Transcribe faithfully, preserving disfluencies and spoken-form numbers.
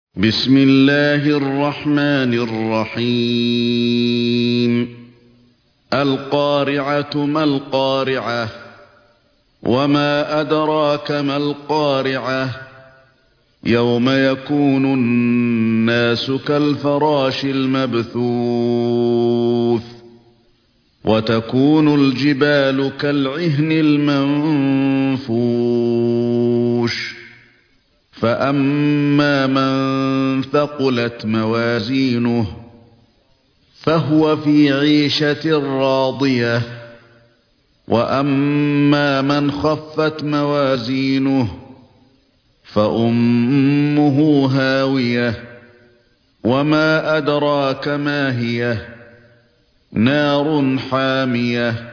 بسم الله الرحمن الرحيم القارعة ما القارعة وما أدراك ما القارعة يوم يكون الناس كالفراش المبثوث وتكون الجبال كالعهن المنفوش فأما من ثقلت موازينه فهو في عيشة راضية وأما من خفت موازينه فأمه هاوية وما أدراك ما هي نار حامية